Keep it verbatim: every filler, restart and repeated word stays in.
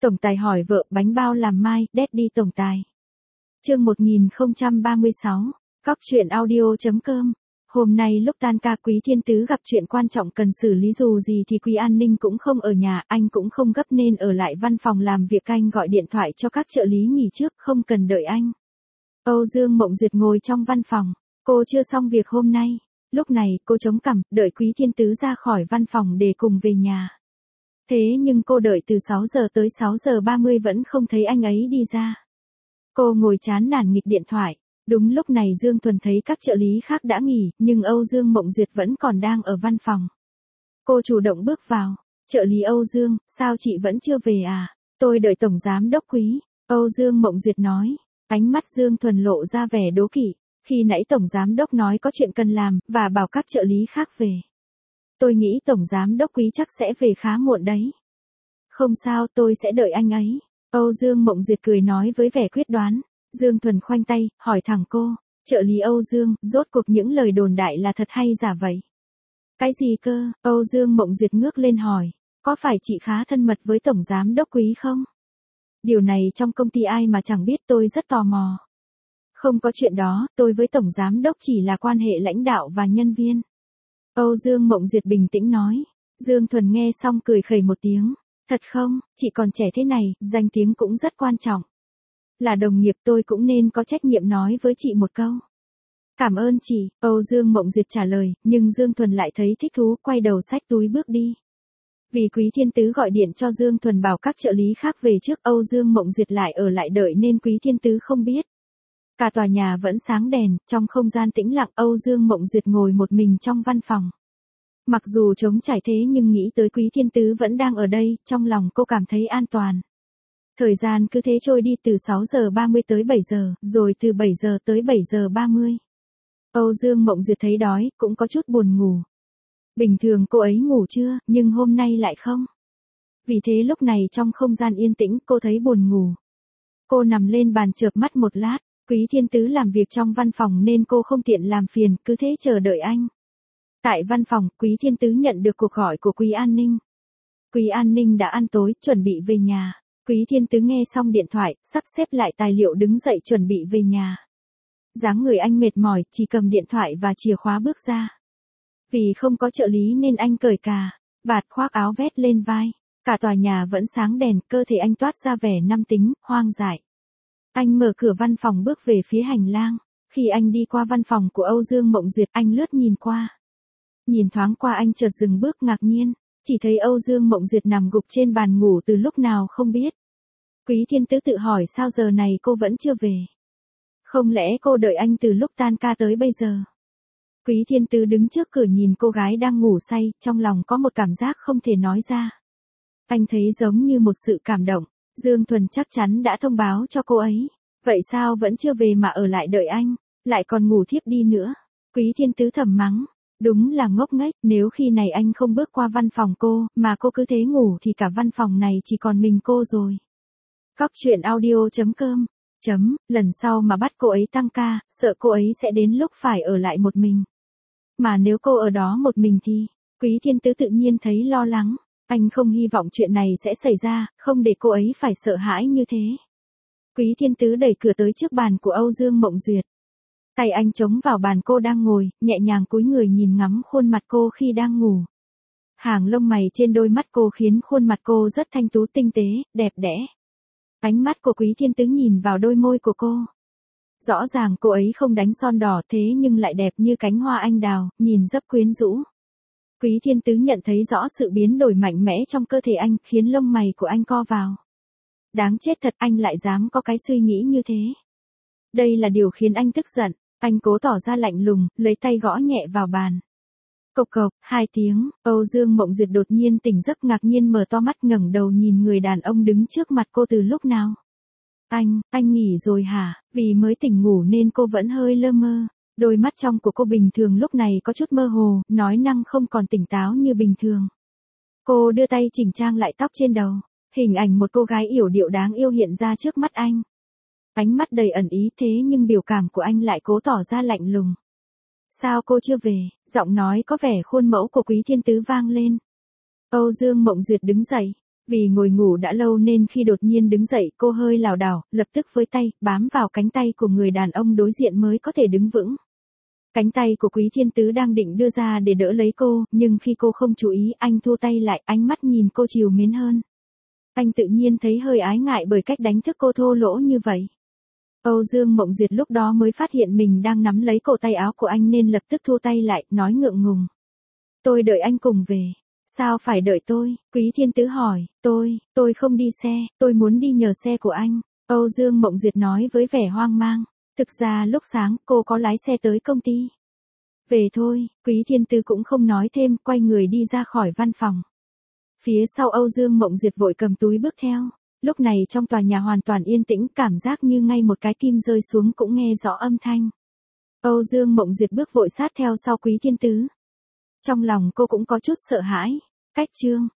Tổng tài hỏi vợ bánh bao làm mai, Daddy tổng tài. Chương một nghìn không trăm ba mươi sáu, Cóc truyện audio.com. Hôm nay lúc tan ca Quý Thiên Tứ gặp chuyện quan trọng cần xử lý, dù gì thì Quý An Ninh cũng không ở nhà, anh cũng không gấp nên ở lại văn phòng làm việc. Anh gọi điện thoại cho các trợ lý nghỉ trước, không cần đợi anh. Âu Dương Mộng Duyệt ngồi trong văn phòng, cô chưa xong việc hôm nay. Lúc này cô chống cằm, đợi Quý Thiên Tứ ra khỏi văn phòng để cùng về nhà. Thế nhưng cô đợi từ sáu giờ tới sáu giờ ba mươi vẫn không thấy anh ấy đi ra. Cô ngồi chán nản nghịch điện thoại. Đúng lúc này Dương Thuần thấy các trợ lý khác đã nghỉ, nhưng Âu Dương Mộng Duyệt vẫn còn đang ở văn phòng. Cô chủ động bước vào. Trợ lý Âu Dương, sao chị vẫn chưa về à? Tôi đợi Tổng Giám Đốc Quý. Âu Dương Mộng Duyệt nói. Ánh mắt Dương Thuần lộ ra vẻ đố kỵ. Khi nãy Tổng Giám Đốc nói có chuyện cần làm, và bảo các trợ lý khác về. Tôi nghĩ Tổng Giám Đốc Quý chắc sẽ về khá muộn đấy. Không sao, tôi sẽ đợi anh ấy. Âu Dương Mộng Duyệt cười nói với vẻ quyết đoán. Dương Thuần khoanh tay, hỏi thẳng cô. Trợ lý Âu Dương, rốt cuộc những lời đồn đại là thật hay giả vậy? Cái gì cơ? Âu Dương Mộng Duyệt ngước lên hỏi. Có phải chị khá thân mật với Tổng Giám Đốc Quý không? Điều này trong công ty ai mà chẳng biết, tôi rất tò mò. Không có chuyện đó, tôi với Tổng Giám Đốc chỉ là quan hệ lãnh đạo và nhân viên. Âu Dương Mộng Duyệt bình tĩnh nói. Dương Thuần nghe xong cười khẩy một tiếng. Thật không, chị còn trẻ thế này, danh tiếng cũng rất quan trọng. Là đồng nghiệp tôi cũng nên có trách nhiệm nói với chị một câu. Cảm ơn chị, Âu Dương Mộng Duyệt trả lời, nhưng Dương Thuần lại thấy thích thú, quay đầu xách túi bước đi. Vì Quý Thiên Tứ gọi điện cho Dương Thuần bảo các trợ lý khác về trước, Âu Dương Mộng Duyệt lại ở lại đợi nên Quý Thiên Tứ không biết. Cả tòa nhà vẫn sáng đèn, trong không gian tĩnh lặng Âu Dương Mộng Duyệt ngồi một mình trong văn phòng. Mặc dù trống trải thế nhưng nghĩ tới Quý Thiên Tứ vẫn đang ở đây, trong lòng cô cảm thấy an toàn. Thời gian cứ thế trôi đi, từ sáu giờ ba mươi tới bảy giờ, rồi từ bảy giờ tới bảy giờ ba mươi. Âu Dương Mộng Duyệt thấy đói, cũng có chút buồn ngủ. Bình thường cô ấy ngủ trưa, nhưng hôm nay lại không. Vì thế lúc này trong không gian yên tĩnh cô thấy buồn ngủ. Cô nằm lên bàn chợp mắt một lát, Quý Thiên Tứ làm việc trong văn phòng nên cô không tiện làm phiền, cứ thế chờ đợi anh. Tại văn phòng, Quý Thiên Tứ nhận được cuộc gọi của Quý An Ninh. Quý An Ninh đã ăn tối, chuẩn bị về nhà. Quý Thiên Tứ nghe xong điện thoại, sắp xếp lại tài liệu đứng dậy chuẩn bị về nhà. Dáng người anh mệt mỏi, chỉ cầm điện thoại và chìa khóa bước ra. Vì không có trợ lý nên anh cởi cà, vạt khoác áo vét lên vai. Cả tòa nhà vẫn sáng đèn, cơ thể anh toát ra vẻ nam tính, hoang dại. Anh mở cửa văn phòng bước về phía hành lang. Khi anh đi qua văn phòng của Âu Dương Mộng Duyệt, anh lướt nhìn qua. Nhìn thoáng qua anh chợt dừng bước ngạc nhiên. Chỉ thấy Âu Dương Mộng Duyệt nằm gục trên bàn ngủ từ lúc nào không biết. Quý Thiên Tứ tự hỏi sao giờ này cô vẫn chưa về. Không lẽ cô đợi anh từ lúc tan ca tới bây giờ. Quý Thiên Tứ đứng trước cửa nhìn cô gái đang ngủ say, trong lòng có một cảm giác không thể nói ra. Anh thấy giống như một sự cảm động. Dương Thuần chắc chắn đã thông báo cho cô ấy. Vậy sao vẫn chưa về mà ở lại đợi anh, lại còn ngủ thiếp đi nữa. Quý Thiên Tứ thầm mắng. Đúng là ngốc nghếch, nếu khi này anh không bước qua văn phòng cô, mà cô cứ thế ngủ thì cả văn phòng này chỉ còn mình cô rồi. Cóc truyện audio.com. Chấm, lần sau mà bắt cô ấy tăng ca, sợ cô ấy sẽ đến lúc phải ở lại một mình. Mà nếu cô ở đó một mình thì, Quý Thiên Tứ tự nhiên thấy lo lắng. Anh không hy vọng chuyện này sẽ xảy ra, không để cô ấy phải sợ hãi như thế. Quý Thiên Tứ đẩy cửa tới trước bàn của Âu Dương Mộng Duyệt. Tay anh chống vào bàn cô đang ngồi, nhẹ nhàng cúi người nhìn ngắm khuôn mặt cô khi đang ngủ. Hàng lông mày trên đôi mắt cô khiến khuôn mặt cô rất thanh tú tinh tế, đẹp đẽ. Ánh mắt của Quý Thiên Tứ nhìn vào đôi môi của cô. Rõ ràng cô ấy không đánh son đỏ thế nhưng lại đẹp như cánh hoa anh đào, nhìn rất quyến rũ. Quý Thiên Tứ nhận thấy rõ sự biến đổi mạnh mẽ trong cơ thể anh, khiến lông mày của anh co vào. Đáng chết thật, anh lại dám có cái suy nghĩ như thế. Đây là điều khiến anh tức giận. Anh cố tỏ ra lạnh lùng, lấy tay gõ nhẹ vào bàn. Cộc cộc, hai tiếng, Âu Dương Mộng Duyệt đột nhiên tỉnh giấc, ngạc nhiên mở to mắt ngẩng đầu nhìn người đàn ông đứng trước mặt cô từ lúc nào. Anh, anh nghỉ rồi hả? Vì mới tỉnh ngủ nên cô vẫn hơi lơ mơ. Đôi mắt trong của cô bình thường lúc này có chút mơ hồ, nói năng không còn tỉnh táo như bình thường. Cô đưa tay chỉnh trang lại tóc trên đầu. Hình ảnh một cô gái yểu điệu đáng yêu hiện ra trước mắt anh. Ánh mắt đầy ẩn ý thế nhưng biểu cảm của anh lại cố tỏ ra lạnh lùng. Sao cô chưa về? Giọng nói có vẻ khuôn mẫu của Quý Thiên Tứ vang lên. Âu Dương Mộng Duyệt đứng dậy. Vì ngồi ngủ đã lâu nên khi đột nhiên đứng dậy cô hơi lảo đảo, lập tức với tay, bám vào cánh tay của người đàn ông đối diện mới có thể đứng vững. Cánh tay của Quý Thiên Tứ đang định đưa ra để đỡ lấy cô, nhưng khi cô không chú ý anh thu tay lại, ánh mắt nhìn cô trìu mến hơn. Anh tự nhiên thấy hơi ái ngại bởi cách đánh thức cô thô lỗ như vậy. Âu Dương Mộng Duyệt lúc đó mới phát hiện mình đang nắm lấy cổ tay áo của anh nên lập tức thu tay lại, nói ngượng ngùng. Tôi đợi anh cùng về. Sao phải đợi tôi? Quý Thiên Tứ hỏi. Tôi, tôi không đi xe, tôi muốn đi nhờ xe của anh. Âu Dương Mộng Duyệt nói với vẻ hoang mang. Thực ra lúc sáng cô có lái xe tới công ty. Về thôi, Quý Thiên Tứ cũng không nói thêm, quay người đi ra khỏi văn phòng. Phía sau Âu Dương Mộng Duyệt vội cầm túi bước theo. Lúc này trong tòa nhà hoàn toàn yên tĩnh, cảm giác như ngay một cái kim rơi xuống cũng nghe rõ âm thanh. Âu Dương Mộng Duyệt bước vội sát theo sau Quý Thiên Tứ. Trong lòng cô cũng có chút sợ hãi. Cách chương